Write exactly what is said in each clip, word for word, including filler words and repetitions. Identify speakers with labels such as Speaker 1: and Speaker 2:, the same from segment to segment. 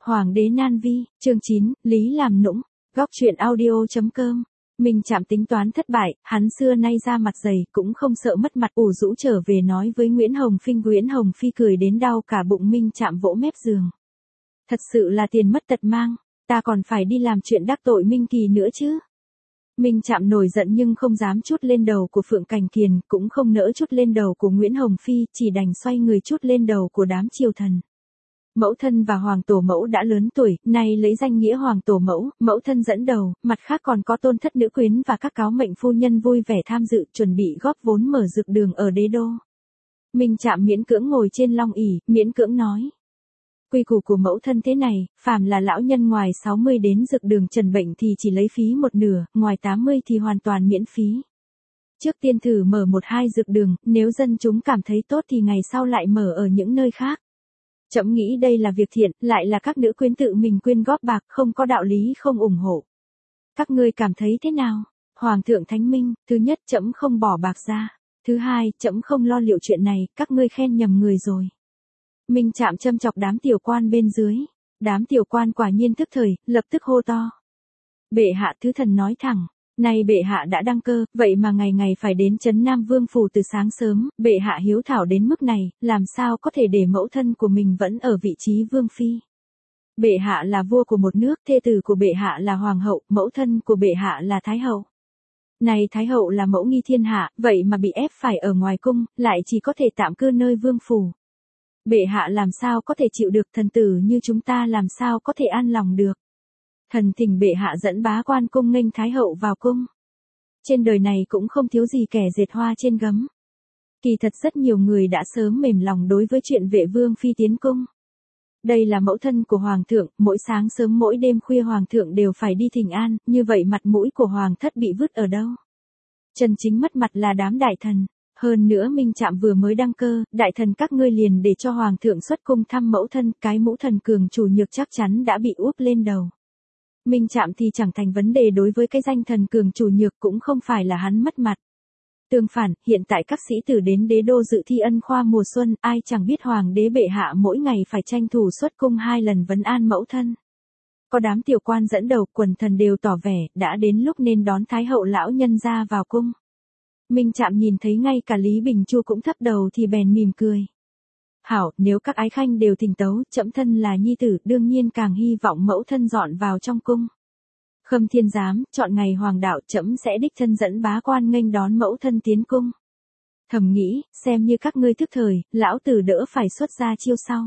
Speaker 1: Hoàng đế nan vi, chương chín, Lý làm nũng, góc truyện audio chấm com. Minh Trạm tính toán thất bại, hắn xưa nay ra mặt dày, cũng không sợ mất mặt, ủ rũ trở về nói với Nguyễn Hồng Phi. Nguyễn Hồng Phi cười đến đau cả bụng. Minh Trạm vỗ mép giường. Thật sự là tiền mất tật mang, ta còn phải đi làm chuyện đắc tội Minh Kỳ nữa chứ. Minh Trạm nổi giận nhưng không dám chút lên đầu của Phượng Cảnh Kiền, cũng không nỡ chút lên đầu của Nguyễn Hồng Phi, chỉ đành xoay người chút lên đầu của đám triều thần. Mẫu thân và hoàng tổ mẫu đã lớn tuổi, nay lấy danh nghĩa hoàng tổ mẫu, mẫu thân dẫn đầu, mặt khác còn có tôn thất nữ quyến và các cáo mệnh phu nhân vui vẻ tham dự, chuẩn bị góp vốn mở dược đường ở đế đô. Minh Trạm miễn cưỡng ngồi trên long ỷ, miễn cưỡng nói. Quy củ của mẫu thân thế này, phàm là lão nhân ngoài sáu mươi đến dược đường trần bệnh thì chỉ lấy phí một nửa, ngoài tám mươi thì hoàn toàn miễn phí. Trước tiên thử mở một hai dược đường, nếu dân chúng cảm thấy tốt thì ngày sau lại mở ở những nơi khác. Trẫm nghĩ đây là việc thiện, lại là các nữ quyến tự mình quyên góp bạc, không có đạo lý không ủng hộ. Các ngươi cảm thấy thế nào? Hoàng thượng thánh minh, thứ nhất trẫm không bỏ bạc ra, thứ hai trẫm không lo liệu chuyện này, các ngươi khen nhầm người rồi. Minh Trạm châm chọc đám tiểu quan bên dưới, đám tiểu quan quả nhiên thức thời, lập tức hô to. Bệ hạ thứ thần nói thẳng. Nay bệ hạ đã đăng cơ, vậy mà ngày ngày phải đến trấn Nam Vương phủ từ sáng sớm, bệ hạ hiếu thảo đến mức này, làm sao có thể để mẫu thân của mình vẫn ở vị trí vương phi. Bệ hạ là vua của một nước, thê tử của bệ hạ là hoàng hậu, mẫu thân của bệ hạ là thái hậu. Này thái hậu là mẫu nghi thiên hạ, vậy mà bị ép phải ở ngoài cung, lại chỉ có thể tạm cư nơi vương phủ. Bệ hạ làm sao có thể chịu được, thần tử như chúng ta làm sao có thể an lòng được. Thần thỉnh bệ hạ dẫn bá quan cung nghênh thái hậu vào cung. Trên đời này cũng không thiếu gì kẻ dệt hoa trên gấm. Kỳ thật rất nhiều người đã sớm mềm lòng đối với chuyện vệ vương phi tiến cung. Đây là mẫu thân của hoàng thượng, mỗi sáng sớm mỗi đêm khuya hoàng thượng đều phải đi thỉnh an, như vậy mặt mũi của hoàng thất bị vứt ở đâu? Chân chính mất mặt là đám đại thần. Hơn nữa Minh Trạm vừa mới đăng cơ, đại thần các ngươi liền để cho hoàng thượng xuất cung thăm mẫu thân, cái mũ thần cường chủ nhược chắc chắn đã bị úp lên đầu. Minh Trạm thì chẳng thành vấn đề, đối với cái danh thần cường chủ nhược cũng không phải là hắn mất mặt. Tương phản, hiện tại các sĩ tử đến đế đô dự thi ân khoa mùa xuân, ai chẳng biết hoàng đế bệ hạ mỗi ngày phải tranh thủ xuất cung hai lần vấn an mẫu thân. Có đám tiểu quan dẫn đầu, quần thần đều tỏ vẻ, đã đến lúc nên đón thái hậu lão nhân ra vào cung. Minh Trạm nhìn thấy ngay cả Lý Bình Chu cũng thấp đầu thì bèn mỉm cười. Hảo, nếu các ái khanh đều thỉnh tấu, trẫm thân là nhi tử, đương nhiên càng hy vọng mẫu thân dọn vào trong cung. Khâm Thiên Giám, chọn ngày hoàng đạo, trẫm sẽ đích thân dẫn bá quan nghênh đón mẫu thân tiến cung. Thầm nghĩ, xem như các ngươi thức thời, lão tử đỡ phải xuất ra chiêu sau.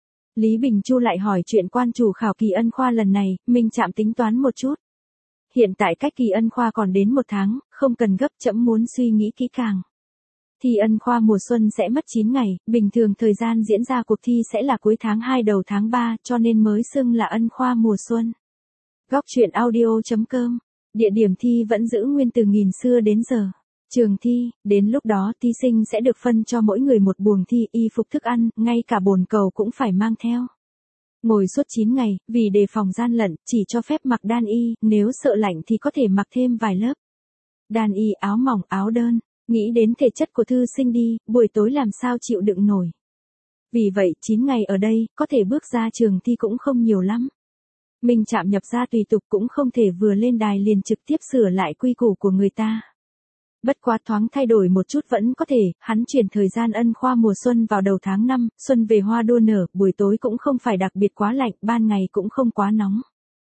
Speaker 1: Lý Bình Chu lại hỏi chuyện quan chủ khảo kỳ ân khoa lần này, Minh Trạm tính toán một chút. Hiện tại cách kỳ ân khoa còn đến một tháng, không cần gấp, trẫm muốn suy nghĩ kỹ càng. Thi ân khoa mùa xuân sẽ mất chín ngày, bình thường thời gian diễn ra cuộc thi sẽ là cuối tháng hai đầu tháng ba, cho nên mới xưng là ân khoa mùa xuân. Góc truyện audio chấm com. Địa điểm thi vẫn giữ nguyên từ nghìn xưa đến giờ. Trường thi, đến lúc đó thí sinh sẽ được phân cho mỗi người một buồng thi, y phục thức ăn, ngay cả bồn cầu cũng phải mang theo. Ngồi suốt chín ngày, vì đề phòng gian lận, chỉ cho phép mặc đan y, nếu sợ lạnh thì có thể mặc thêm vài lớp. Đan y áo mỏng, áo đơn. Nghĩ đến thể chất của thư sinh đi, buổi tối làm sao chịu đựng nổi. Vì vậy, chín ngày ở đây, có thể bước ra trường thi cũng không nhiều lắm. Minh Trạm nhập ra tùy tục cũng không thể vừa lên đài liền trực tiếp sửa lại quy củ của người ta. Bất quá thoáng thay đổi một chút vẫn có thể, hắn chuyển thời gian ân khoa mùa xuân vào đầu tháng năm, xuân về hoa đua nở, buổi tối cũng không phải đặc biệt quá lạnh, ban ngày cũng không quá nóng.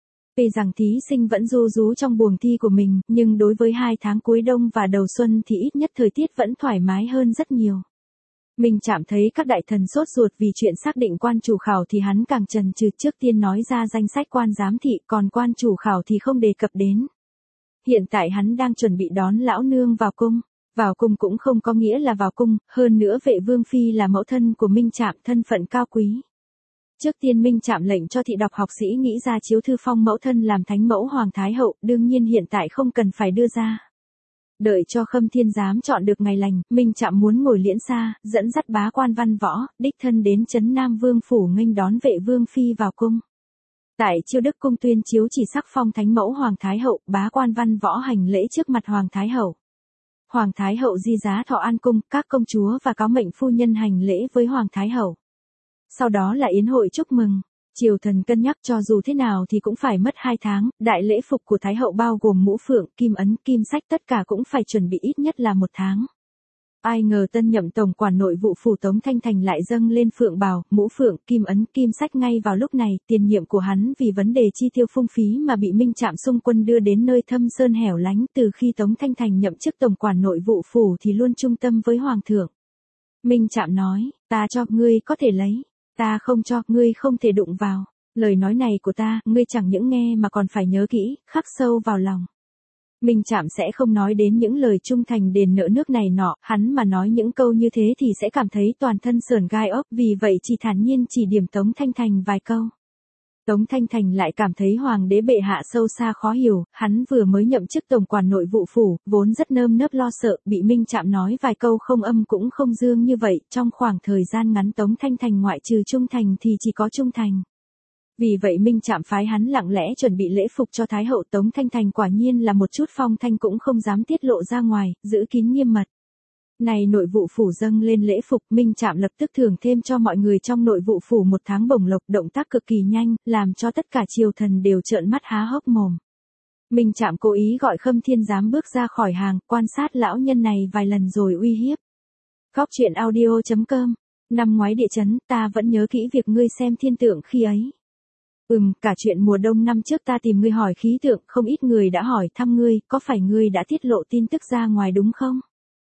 Speaker 1: Vì rằng thí sinh vẫn ru rú trong buồng thi của mình, nhưng đối với hai tháng cuối đông và đầu xuân thì ít nhất thời tiết vẫn thoải mái hơn rất nhiều. Mình chạm thấy các đại thần sốt ruột vì chuyện xác định quan chủ khảo thì hắn càng chần chừ, trước tiên nói ra danh sách quan giám thị, còn quan chủ khảo thì không đề cập đến. Hiện tại hắn đang chuẩn bị đón lão nương vào cung. Vào cung cũng không có nghĩa là vào cung, hơn nữa vệ vương phi là mẫu thân của Minh Trạm, thân phận cao quý. Trước tiên Minh Trạm lệnh cho thị đọc học sĩ nghĩ ra chiếu thư phong mẫu thân làm thánh mẫu hoàng thái hậu, đương nhiên hiện tại không cần phải đưa ra. Đợi cho Khâm Thiên Giám chọn được ngày lành, Minh Trạm muốn ngồi liễn xa, dẫn dắt bá quan văn võ, đích thân đến trấn Nam Vương phủ nghênh đón vệ vương phi vào cung. Tại Chiêu Đức cung tuyên chiếu chỉ sắc phong thánh mẫu hoàng thái hậu, bá quan văn võ hành lễ trước mặt hoàng thái hậu. Hoàng thái hậu di giá thọ an cung, các công chúa và cáo mệnh phu nhân hành lễ với hoàng thái hậu. Sau đó là yến hội chúc mừng. Triều thần cân nhắc cho dù thế nào thì cũng phải mất hai tháng, đại lễ phục của Thái hậu bao gồm mũ phượng, kim ấn, kim sách tất cả cũng phải chuẩn bị ít nhất là một tháng. Ai ngờ tân nhậm tổng quản nội vụ phủ Tống Thanh Thành lại dâng lên phượng bào, mũ phượng, kim ấn, kim sách ngay vào lúc này, tiền nhiệm của hắn vì vấn đề chi tiêu phung phí mà bị Minh Trạm xung quân đưa đến nơi thâm sơn hẻo lánh, từ khi Tống Thanh Thành nhậm chức tổng quản nội vụ phủ thì luôn trung tâm với hoàng thượng. Minh Trạm nói, ta cho, ngươi có thể lấy, ta không cho, ngươi không thể đụng vào. Lời nói này của ta, ngươi chẳng những nghe mà còn phải nhớ kỹ, khắc sâu vào lòng. Minh Trạm sẽ không nói đến những lời trung thành đền nợ nước này nọ, hắn mà nói những câu như thế thì sẽ cảm thấy toàn thân sởn gai ốc, vì vậy chỉ thản nhiên chỉ điểm Tống Thanh Thành vài câu. Tống Thanh Thành lại cảm thấy hoàng đế bệ hạ sâu xa khó hiểu, hắn vừa mới nhậm chức tổng quản nội vụ phủ, vốn rất nơm nớp lo sợ, bị Minh Trạm nói vài câu không âm cũng không dương như vậy, trong khoảng thời gian ngắn Tống Thanh Thành ngoại trừ trung thành thì chỉ có trung thành. Vì vậy Minh Trạm phái hắn lặng lẽ chuẩn bị lễ phục cho Thái hậu. Tống Thanh Thành quả nhiên là một chút phong thanh cũng không dám tiết lộ ra ngoài, giữ kín nghiêm mật. Này nội vụ phủ dâng lên lễ phục, Minh Trạm lập tức thưởng thêm cho mọi người trong nội vụ phủ một tháng bổng lộc, động tác cực kỳ nhanh, làm cho tất cả triều thần đều trợn mắt há hốc mồm. Minh Trạm cố ý gọi Khâm Thiên Giám bước ra khỏi hàng, quan sát lão nhân này vài lần rồi uy hiếp. Góc truyện audio chấm com. Năm ngoái địa chấn, ta vẫn nhớ kỹ việc ngươi xem thiên tượng khi ấy. Ừm, cả chuyện mùa đông năm trước ta tìm ngươi hỏi khí tượng, không ít người đã hỏi thăm ngươi, có phải ngươi đã tiết lộ tin tức ra ngoài đúng không?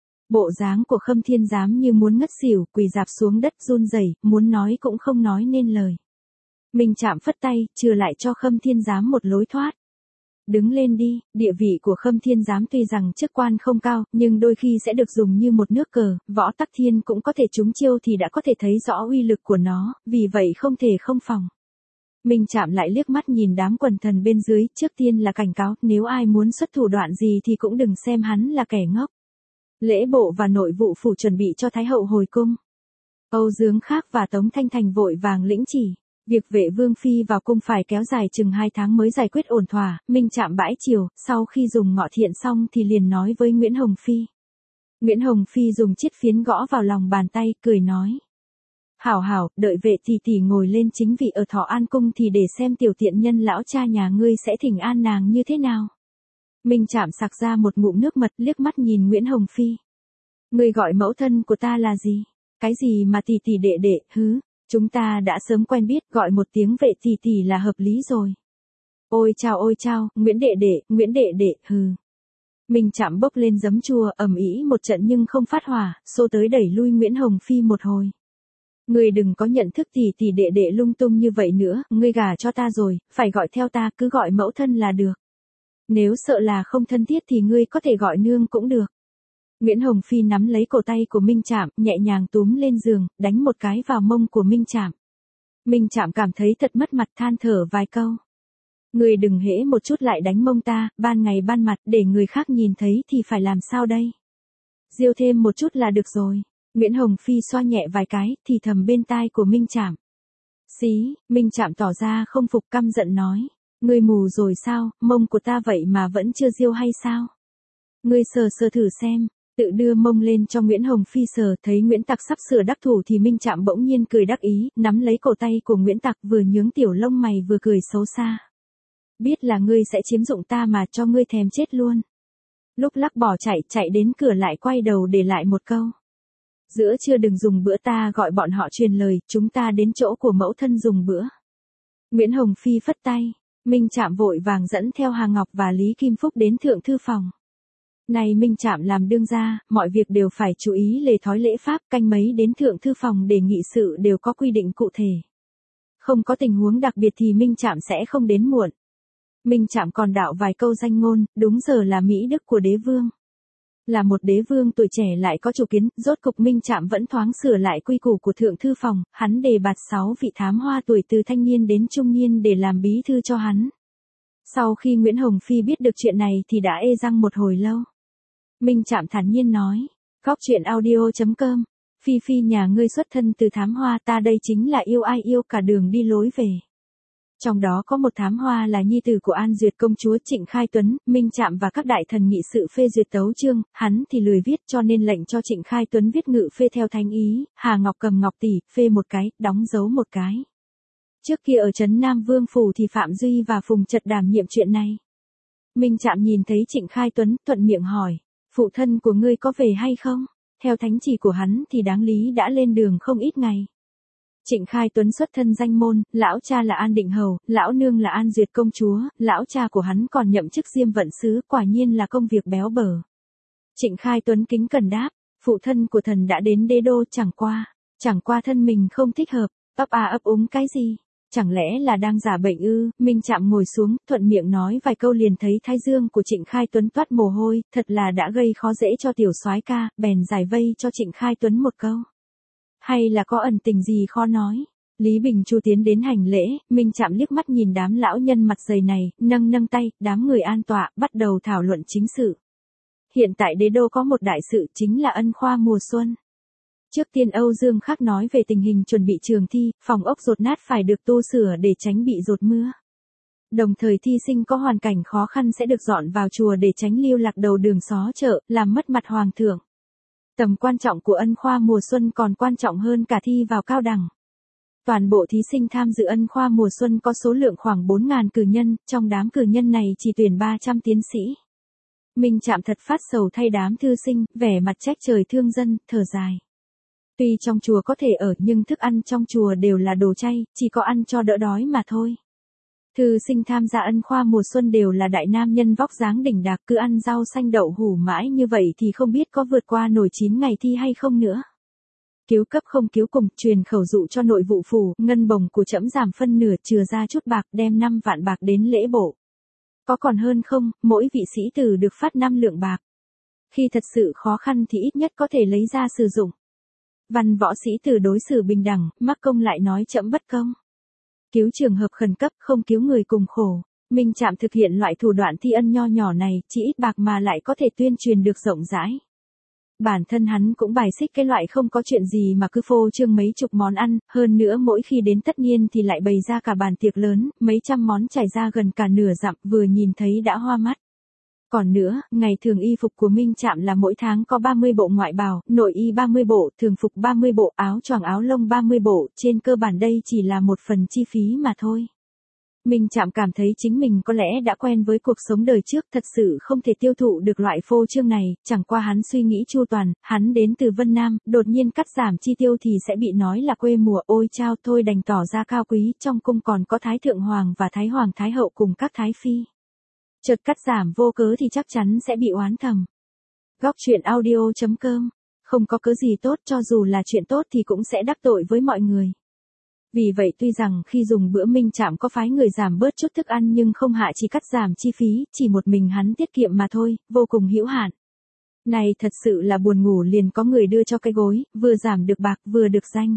Speaker 1: Bộ dáng của Khâm Thiên Giám như muốn ngất xỉu, quỳ rạp xuống đất run rẩy, muốn nói cũng không nói nên lời. Minh Trạm phất tay, trừ lại cho Khâm Thiên Giám một lối thoát. Đứng lên đi, địa vị của Khâm Thiên Giám tuy rằng chức quan không cao, nhưng đôi khi sẽ được dùng như một nước cờ, Võ Tắc Thiên cũng có thể trúng chiêu thì đã có thể thấy rõ uy lực của nó, vì vậy không thể không phòng. Minh Trạm lại liếc mắt nhìn đám quần thần bên dưới, trước tiên là cảnh cáo, nếu ai muốn xuất thủ đoạn gì thì cũng đừng xem hắn là kẻ ngốc. Lễ bộ và nội vụ phủ chuẩn bị cho Thái hậu hồi cung. Âu Dương Khác và Tống Thanh Thành vội vàng lĩnh chỉ. Việc vệ vương phi vào cung phải kéo dài chừng hai tháng mới giải quyết ổn thỏa. Minh Trạm bãi chiều, sau khi dùng ngọ thiện xong thì liền nói với Nguyễn Hồng Phi. Nguyễn Hồng Phi dùng chiếc phiến gõ vào lòng bàn tay, cười nói. Hảo hảo, đợi vệ tỷ tỷ ngồi lên chính vị ở Thọ An cung thì để xem tiểu tiện nhân lão cha nhà ngươi sẽ thỉnh an nàng như thế nào. Minh Trạm sặc ra một ngụm nước mật, liếc mắt nhìn Nguyễn Hồng Phi. Ngươi gọi mẫu thân của ta là gì? Cái gì mà tỷ tỷ đệ đệ, hứ? Chúng ta đã sớm quen biết, gọi một tiếng vệ tỷ tỷ là hợp lý rồi. Ôi chao ôi chao, Nguyễn đệ đệ, Nguyễn đệ đệ, hừ. Minh Trạm bốc lên giấm chua, ầm ĩ một trận nhưng không phát hỏa, xô tới đẩy lui Nguyễn Hồng Phi một hồi. Ngươi đừng có nhận thức tỷ tỷ đệ đệ lung tung như vậy nữa, ngươi gả cho ta rồi, phải gọi theo ta, cứ gọi mẫu thân là được. Nếu sợ là không thân thiết thì ngươi có thể gọi nương cũng được. Nguyễn Hồng Phi nắm lấy cổ tay của Minh Trạm, nhẹ nhàng túm lên giường, đánh một cái vào mông của Minh Trạm. Minh Trạm cảm thấy thật mất mặt, than thở vài câu. Ngươi đừng hễ một chút lại đánh mông ta, ban ngày ban mặt, để người khác nhìn thấy thì phải làm sao đây? Diêu thêm một chút là được rồi. Nguyễn Hồng Phi xoa nhẹ vài cái, thì thầm bên tai của Minh Trạm. Xí, Minh Trạm tỏ ra không phục, căm giận nói. Ngươi mù rồi sao, mông của ta vậy mà vẫn chưa diêu hay sao? Ngươi sờ sờ thử xem, tự đưa mông lên cho Nguyễn Hồng Phi sờ, thấy Nguyễn Tặc sắp sửa đắc thủ thì Minh Trạm bỗng nhiên cười đắc ý, nắm lấy cổ tay của Nguyễn Tặc vừa nhướng tiểu lông mày vừa cười xấu xa. Biết là ngươi sẽ chiếm dụng ta mà cho ngươi thèm chết luôn. Lúc lắc bỏ chạy, chạy đến cửa lại quay đầu để lại một câu. Giữa trưa đừng dùng bữa, ta gọi bọn họ truyền lời, chúng ta đến chỗ của mẫu thân dùng bữa. Nguyễn Hồng Phi phất tay, Minh Trạm vội vàng dẫn theo Hà Ngọc và Lý Kim Phúc đến thượng thư phòng. Này Minh Trạm làm đương gia, mọi việc đều phải chú ý lề thói lễ pháp, canh mấy đến thượng thư phòng để nghị sự đều có quy định cụ thể. Không có tình huống đặc biệt thì Minh Trạm sẽ không đến muộn. Minh Trạm còn đạo vài câu danh ngôn, đúng giờ là mỹ đức của đế vương. Là một đế vương tuổi trẻ lại có chủ kiến, rốt cục Minh Trạm vẫn thoáng sửa lại quy củ của thượng thư phòng, hắn đề bạt sáu vị thám hoa tuổi từ thanh niên đến trung niên để làm bí thư cho hắn. Sau khi Nguyễn Hồng Phi biết được chuyện này thì đã ê răng một hồi lâu. Minh Trạm thản nhiên nói, góc truyện audio chấm com, Phi Phi nhà ngươi xuất thân từ thám hoa, ta đây chính là yêu ai yêu cả đường đi lối về. Trong đó có một thám hoa là nhi tử của An Duyệt công chúa Trịnh Khai Tuấn, Minh Trạm và các đại thần nghị sự phê duyệt tấu chương, hắn thì lười viết cho nên lệnh cho Trịnh Khai Tuấn viết ngự phê theo thánh ý, Hà Ngọc cầm ngọc tỷ, phê một cái, đóng dấu một cái. Trước kia ở trấn Nam Vương Phủ thì Phạm Duy và Phùng Trật đảm nhiệm chuyện này. Minh Trạm nhìn thấy Trịnh Khai Tuấn, thuận miệng hỏi, phụ thân của ngươi có về hay không? Theo thánh chỉ của hắn thì đáng lý đã lên đường không ít ngày. Trịnh Khai Tuấn xuất thân danh môn, lão cha là An Định Hầu, lão nương là An Duyệt công chúa, lão cha của hắn còn nhậm chức Diêm Vận sứ, quả nhiên là công việc béo bở. Trịnh Khai Tuấn kính cẩn đáp, phụ thân của thần đã đến đế đô, chẳng qua, chẳng qua thân mình không thích hợp, ấp à ấp úng cái gì, chẳng lẽ là đang giả bệnh ư? Minh Trạm ngồi xuống, thuận miệng nói vài câu liền thấy thái dương của Trịnh Khai Tuấn toát mồ hôi, thật là đã gây khó dễ cho tiểu soái ca, bèn giải vây cho Trịnh Khai Tuấn một câu. Hay là có ẩn tình gì khó nói? Lý Bình Chu tiến đến hành lễ, Minh Trạm liếc mắt nhìn đám lão nhân mặt dày này, nâng nâng tay, đám người an tọa, bắt đầu thảo luận chính sự. Hiện tại đế đô có một đại sự chính là ân khoa mùa xuân. Trước tiên Âu Dương Khắc nói về tình hình chuẩn bị trường thi, phòng ốc dột nát phải được tu sửa để tránh bị dột mưa. Đồng thời thi sinh có hoàn cảnh khó khăn sẽ được dọn vào chùa để tránh lưu lạc đầu đường xó chợ, làm mất mặt hoàng thượng. Tầm quan trọng của ân khoa mùa xuân còn quan trọng hơn cả thi vào cao đẳng. Toàn bộ thí sinh tham dự ân khoa mùa xuân có số lượng khoảng bốn nghìn cử nhân, trong đám cử nhân này chỉ tuyển ba trăm tiến sĩ. Minh Trạm thật phát sầu thay đám thư sinh, vẻ mặt trách trời thương dân, thở dài. Tuy trong chùa có thể ở nhưng thức ăn trong chùa đều là đồ chay, chỉ có ăn cho đỡ đói mà thôi. Thư sinh tham gia ân khoa mùa xuân đều là đại nam nhân vóc dáng đỉnh đạc, cứ ăn rau xanh đậu hủ mãi như vậy thì không biết có vượt qua nổi chín ngày thi hay không nữa. Cứu cấp không cứu cùng, truyền khẩu dụ cho nội vụ phủ, ngân bổng của trẫm giảm phân nửa, chừa ra chút bạc, đem năm vạn bạc đến lễ bộ. Có còn hơn không, mỗi vị sĩ tử được phát năm lượng bạc. Khi thật sự khó khăn thì ít nhất có thể lấy ra sử dụng. Văn võ sĩ tử đối xử bình đẳng, mắc công lại nói trẫm bất công. Cứu trường hợp khẩn cấp, không cứu người cùng khổ. Minh Trạm thực hiện loại thủ đoạn thi ân nho nhỏ này, chỉ ít bạc mà lại có thể tuyên truyền được rộng rãi. Bản thân hắn cũng bài xích cái loại không có chuyện gì mà cứ phô trương mấy chục món ăn, hơn nữa mỗi khi đến tất niên thì lại bày ra cả bàn tiệc lớn, mấy trăm món trải ra gần cả nửa dặm, vừa nhìn thấy đã hoa mắt. Còn nữa, ngày thường y phục của Minh Trạm là mỗi tháng có ba mươi bộ ngoại bào, nội y ba mươi bộ, thường phục ba mươi bộ, áo choàng áo lông ba mươi bộ, trên cơ bản đây chỉ là một phần chi phí mà thôi. Minh Trạm cảm thấy chính mình có lẽ đã quen với cuộc sống đời trước, thật sự không thể tiêu thụ được loại phô trương này, chẳng qua hắn suy nghĩ chu toàn, hắn đến từ Vân Nam, đột nhiên cắt giảm chi tiêu thì sẽ bị nói là quê mùa, ôi chao, thôi đành tỏ ra cao quý, trong cung còn có Thái Thượng Hoàng và Thái Hoàng Thái Hậu cùng các Thái Phi. Chợt cắt giảm vô cớ thì chắc chắn sẽ bị oán thầm. Góc truyện audio chấm com, không có cớ gì tốt, cho dù là chuyện tốt thì cũng sẽ đắc tội với mọi người. Vì vậy tuy rằng khi dùng bữa Minh Trạm có phái người giảm bớt chút thức ăn nhưng không hạ chỉ cắt giảm chi phí, chỉ một mình hắn tiết kiệm mà thôi, vô cùng hữu hạn. Này thật sự là buồn ngủ liền có người đưa cho cái gối, vừa giảm được bạc vừa được danh.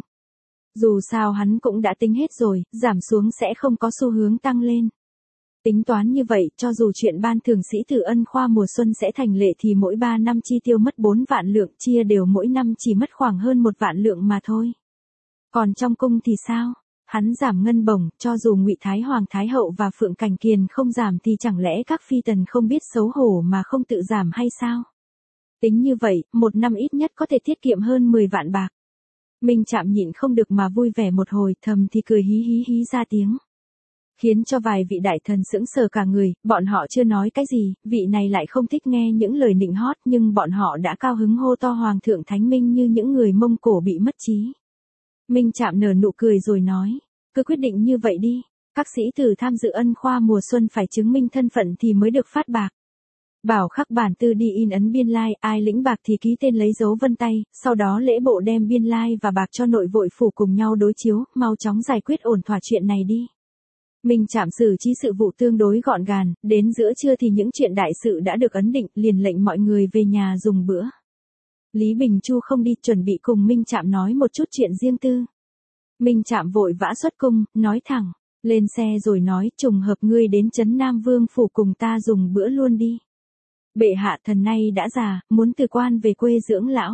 Speaker 1: Dù sao hắn cũng đã tính hết rồi, giảm xuống sẽ không có xu hướng tăng lên. Tính toán như vậy, cho dù chuyện ban thưởng sĩ tử ân khoa mùa xuân sẽ thành lệ thì mỗi ba năm chi tiêu mất bốn vạn lượng, chia đều mỗi năm chỉ mất khoảng hơn một vạn lượng mà thôi. Còn trong cung thì sao? Hắn giảm ngân bổng, cho dù Ngụy Thái Hoàng Thái Hậu và Phượng Cảnh Kiền không giảm thì chẳng lẽ các phi tần không biết xấu hổ mà không tự giảm hay sao? Tính như vậy, một năm ít nhất có thể tiết kiệm hơn mười vạn bạc. Minh Trạm nhịn không được mà vui vẻ một hồi, thầm thì cười hí hí hí ra tiếng. Khiến cho vài vị đại thần sững sờ cả người, bọn họ chưa nói cái gì, vị này lại không thích nghe những lời nịnh hót nhưng bọn họ đã cao hứng hô to Hoàng thượng Thánh Minh như những người Mông Cổ bị mất trí. Minh Trạm nở nụ cười rồi nói, cứ quyết định như vậy đi, các sĩ tử tham dự ân khoa mùa xuân phải chứng minh thân phận thì mới được phát bạc. Bảo khắc bản tư đi in ấn biên lai, ai lĩnh bạc thì ký tên lấy dấu vân tay, sau đó lễ bộ đem biên lai và bạc cho nội vội phủ cùng nhau đối chiếu, mau chóng giải quyết ổn thỏa chuyện này đi. Minh Trạm xử trí sự vụ tương đối gọn gàng, đến giữa trưa thì những chuyện đại sự đã được ấn định, liền lệnh mọi người về nhà dùng bữa. Lý Bình Chu không đi, chuẩn bị cùng Minh Trạm nói một chút chuyện riêng tư. Minh Trạm vội vã xuất cung, nói thẳng, lên xe rồi nói, trùng hợp ngươi đến trấn Nam Vương phủ cùng ta dùng bữa luôn đi. Bệ hạ thần nay đã già, muốn từ quan về quê dưỡng lão.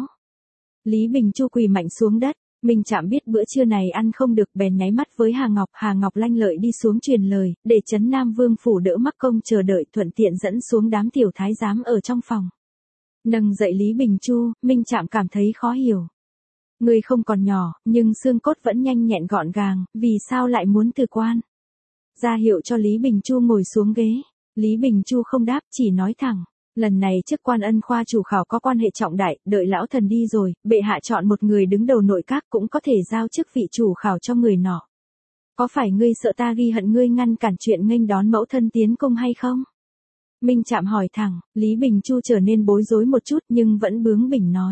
Speaker 1: Lý Bình Chu quỳ mạnh xuống đất, Minh Trạm biết bữa trưa này ăn không được bèn nháy mắt với Hà Ngọc, Hà Ngọc lanh lợi đi xuống truyền lời, để trấn Nam Vương phủ đỡ mắc công chờ đợi, thuận tiện dẫn xuống đám tiểu thái giám ở trong phòng. Nâng dậy Lý Bình Chu, Minh Trạm cảm thấy khó hiểu. Ngươi không còn nhỏ, nhưng xương cốt vẫn nhanh nhẹn gọn gàng, vì sao lại muốn từ quan? Ra hiệu cho Lý Bình Chu ngồi xuống ghế. Lý Bình Chu không đáp, chỉ nói thẳng. Lần này chức quan ân khoa chủ khảo có quan hệ trọng đại, đợi lão thần đi rồi, bệ hạ chọn một người đứng đầu nội các cũng có thể giao chức vị chủ khảo cho người nọ. Có phải ngươi sợ ta ghi hận ngươi ngăn cản chuyện nghênh đón mẫu thân tiến cung hay không? Minh Trạm hỏi thẳng, Lý Bình Chu trở nên bối rối một chút nhưng vẫn bướng bỉnh nói.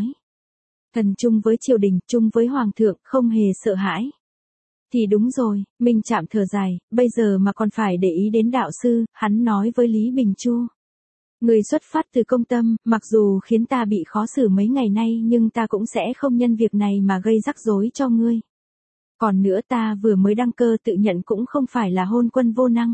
Speaker 1: Thần chung với triều đình, chung với hoàng thượng, không hề sợ hãi. Thì đúng rồi, Minh Trạm thở dài, bây giờ mà còn phải để ý đến đạo sư, hắn nói với Lý Bình Chu. Người xuất phát từ công tâm, mặc dù khiến ta bị khó xử mấy ngày nay nhưng ta cũng sẽ không nhân việc này mà gây rắc rối cho ngươi. Còn nữa ta vừa mới đăng cơ tự nhận cũng không phải là hôn quân vô năng.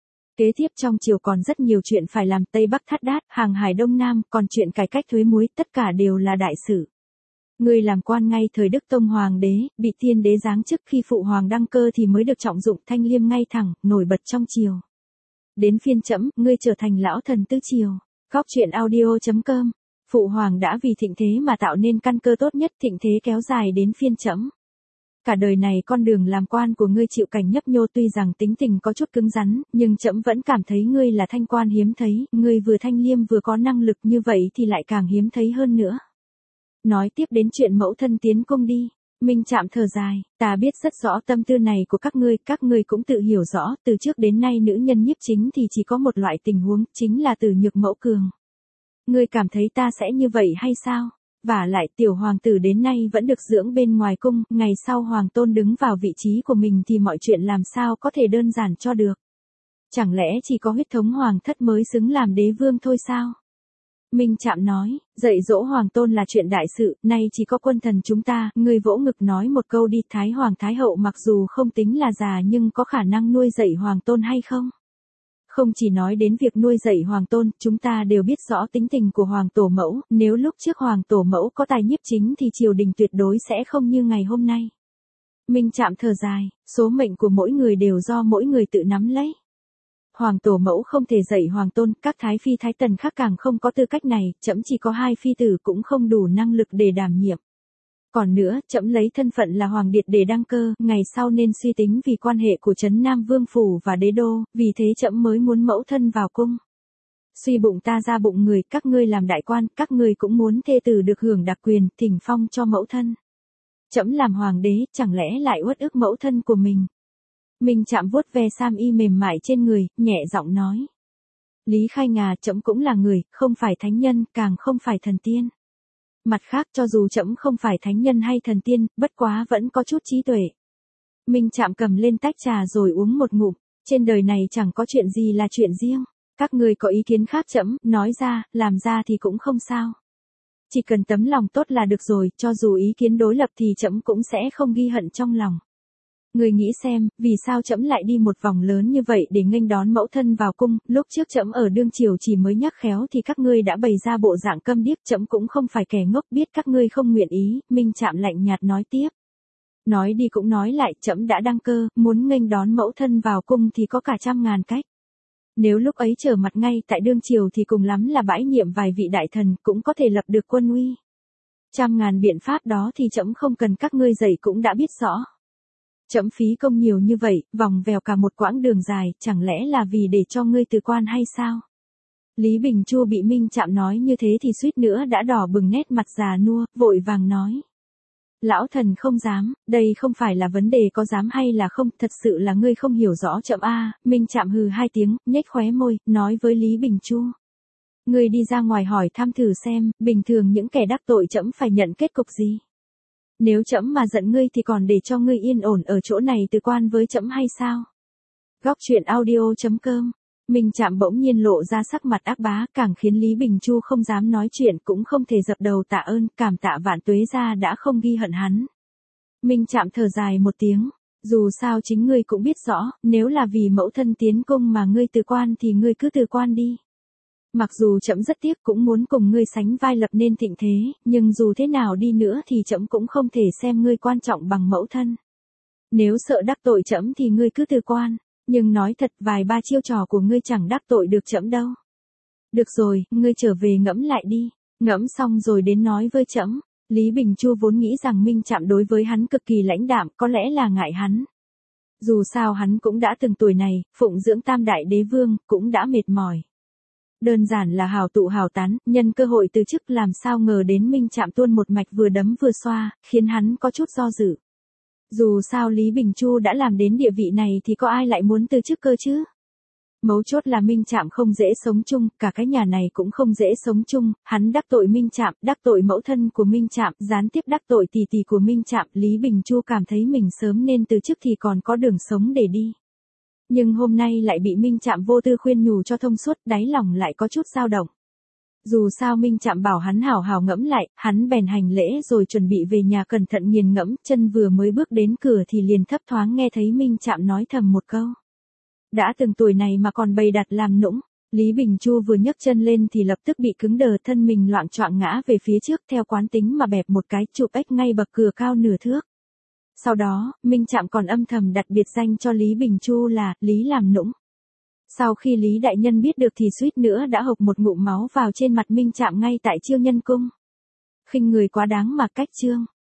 Speaker 1: Kế tiếp trong triều còn rất nhiều chuyện phải làm, Tây Bắc thắt đát, hàng hải Đông Nam, còn chuyện cải cách thuế muối, tất cả đều là đại sự. Ngươi làm quan ngay thời Đức Tông Hoàng đế, bị tiên đế giáng chức khi phụ hoàng đăng cơ thì mới được trọng dụng, thanh liêm ngay thẳng, nổi bật trong triều. Đến phiên trẫm, ngươi trở thành lão thần tứ triều. Góc truyện audio chấm com. Phụ hoàng đã vì thịnh thế mà tạo nên căn cơ tốt nhất, thịnh thế kéo dài đến phiên trẫm. Cả đời này con đường làm quan của ngươi chịu cảnh nhấp nhô, tuy rằng tính tình có chút cứng rắn, nhưng trẫm vẫn cảm thấy ngươi là thanh quan hiếm thấy, ngươi vừa thanh liêm vừa có năng lực như vậy thì lại càng hiếm thấy hơn nữa. Nói tiếp đến chuyện mẫu thân tiến cung đi. Minh Trạm thở dài, ta biết rất rõ tâm tư này của các ngươi, các ngươi cũng tự hiểu rõ, từ trước đến nay nữ nhân nhiếp chính thì chỉ có một loại tình huống, chính là từ nhược mẫu cường. Ngươi cảm thấy ta sẽ như vậy hay sao? Vả lại tiểu hoàng tử đến nay vẫn được dưỡng bên ngoài cung, ngày sau hoàng tôn đứng vào vị trí của mình thì mọi chuyện làm sao có thể đơn giản cho được. Chẳng lẽ chỉ có huyết thống hoàng thất mới xứng làm đế vương thôi sao? Minh Trạm nói, dạy dỗ hoàng tôn là chuyện đại sự, nay chỉ có quân thần chúng ta, người vỗ ngực nói một câu đi, Thái Hoàng Thái Hậu mặc dù không tính là già nhưng có khả năng nuôi dạy hoàng tôn hay không? Không chỉ nói đến việc nuôi dạy hoàng tôn, chúng ta đều biết rõ tính tình của hoàng tổ mẫu, nếu lúc trước hoàng tổ mẫu có tài nhiếp chính thì triều đình tuyệt đối sẽ không như ngày hôm nay. Minh Trạm thở dài, số mệnh của mỗi người đều do mỗi người tự nắm lấy. Hoàng tổ mẫu không thể dạy hoàng tôn, các thái phi thái tần khác càng không có tư cách này, trẫm chỉ có hai phi tử cũng không đủ năng lực để đảm nhiệm. Còn nữa, trẫm lấy thân phận là hoàng điệt để đăng cơ, ngày sau nên suy tính vì quan hệ của trấn Nam Vương phủ và đế đô, vì thế trẫm mới muốn mẫu thân vào cung. Suy bụng ta ra bụng người, các ngươi làm đại quan, các ngươi cũng muốn thê tử được hưởng đặc quyền, thỉnh phong cho mẫu thân. Trẫm làm hoàng đế, chẳng lẽ lại uất ức mẫu thân của mình? Minh Trạm vuốt ve sam y mềm mại trên người, nhẹ giọng nói. Lý Khai Ngà, trẫm cũng là người, không phải thánh nhân, càng không phải thần tiên. Mặt khác cho dù trẫm không phải thánh nhân hay thần tiên, bất quá vẫn có chút trí tuệ. Minh Trạm cầm lên tách trà rồi uống một ngụm, trên đời này chẳng có chuyện gì là chuyện riêng. Các người có ý kiến khác trẫm, nói ra, làm ra thì cũng không sao. Chỉ cần tấm lòng tốt là được rồi, cho dù ý kiến đối lập thì trẫm cũng sẽ không ghi hận trong lòng. Người nghĩ xem, vì sao trẫm lại đi một vòng lớn như vậy để nghênh đón mẫu thân vào cung, lúc trước trẫm ở đương triều chỉ mới nhắc khéo thì các ngươi đã bày ra bộ dạng câm điếc, trẫm cũng không phải kẻ ngốc, biết các ngươi không nguyện ý. Minh Trạm lạnh nhạt nói tiếp. Nói đi cũng nói lại, trẫm đã đăng cơ, muốn nghênh đón mẫu thân vào cung thì có cả trăm ngàn cách. Nếu lúc ấy trở mặt ngay tại đương triều thì cùng lắm là bãi nhiệm vài vị đại thần, cũng có thể lập được quân uy. Trăm ngàn biện pháp đó thì trẫm không cần các ngươi dạy cũng đã biết rõ. Trẫm phí công nhiều như vậy, vòng vèo cả một quãng đường dài, chẳng lẽ là vì để cho ngươi từ quan hay sao? Lý Bình Chu bị Minh Trạm nói như thế thì suýt nữa đã đỏ bừng nét mặt già nua, vội vàng nói. Lão thần không dám, đây không phải là vấn đề có dám hay là không, thật sự là ngươi không hiểu rõ trẫm a. Minh Trạm hừ hai tiếng, nhếch khóe môi, nói với Lý Bình Chu. Ngươi đi ra ngoài hỏi thăm thử xem, bình thường những kẻ đắc tội trẫm phải nhận kết cục gì? Nếu trẫm mà giận ngươi thì còn để cho ngươi yên ổn ở chỗ này từ quan với trẫm hay sao? Góc truyện audio chấm com. Minh Trạm bỗng nhiên lộ ra sắc mặt ác bá, càng khiến Lý Bình Chu không dám nói chuyện, cũng không thể dập đầu tạ ơn, cảm tạ vạn tuế ra đã không ghi hận hắn. Minh Trạm thở dài một tiếng, dù sao chính ngươi cũng biết rõ, nếu là vì mẫu thân tiến cung mà ngươi từ quan thì ngươi cứ từ quan đi. Mặc dù trẫm rất tiếc cũng muốn cùng ngươi sánh vai lập nên thịnh thế, nhưng dù thế nào đi nữa thì trẫm cũng không thể xem ngươi quan trọng bằng mẫu thân. Nếu sợ đắc tội trẫm thì ngươi cứ từ quan, nhưng nói thật vài ba chiêu trò của ngươi chẳng đắc tội được trẫm đâu. Được rồi, ngươi trở về ngẫm lại đi, ngẫm xong rồi đến nói với trẫm. Lý Bình Chu vốn nghĩ rằng Minh Trạm đối với hắn cực kỳ lãnh đạm, có lẽ là ngại hắn. Dù sao hắn cũng đã từng tuổi này, phụng dưỡng tam đại đế vương, cũng đã mệt mỏi. Đơn giản là hào tụ hào tán, nhân cơ hội từ chức, làm sao ngờ đến Minh Trạm tuôn một mạch vừa đấm vừa xoa, khiến hắn có chút do dự. Dù sao Lý Bình Chu đã làm đến địa vị này thì có ai lại muốn từ chức cơ chứ? Mấu chốt là Minh Trạm không dễ sống chung, cả cái nhà này cũng không dễ sống chung, hắn đắc tội Minh Trạm, đắc tội mẫu thân của Minh Trạm, gián tiếp đắc tội tỷ tỷ của Minh Trạm, Lý Bình Chu cảm thấy mình sớm nên từ chức thì còn có đường sống để đi. Nhưng hôm nay lại bị Minh Trạm vô tư khuyên nhủ cho thông suốt, đáy lòng lại có chút dao động. Dù sao Minh Trạm bảo hắn hảo hảo ngẫm lại, hắn bèn hành lễ rồi chuẩn bị về nhà cẩn thận nghiền ngẫm, chân vừa mới bước đến cửa thì liền thấp thoáng nghe thấy Minh Trạm nói thầm một câu. Đã từng tuổi này mà còn bày đặt làm nũng. Lý Bình Chu vừa nhấc chân lên thì lập tức bị cứng đờ, thân mình loạng choạng ngã về phía trước, theo quán tính mà bẹp một cái, chụp ếch ngay bậc cửa cao nửa thước. Sau đó, Minh Trạm còn âm thầm đặt biệt danh cho Lý Bình Chu là Lý làm nũng. Sau khi Lý đại nhân biết được thì suýt nữa đã hộc một ngụm máu vào trên mặt Minh Trạm ngay tại Chiêu Nhân Cung. Khinh người quá đáng mà cách trương.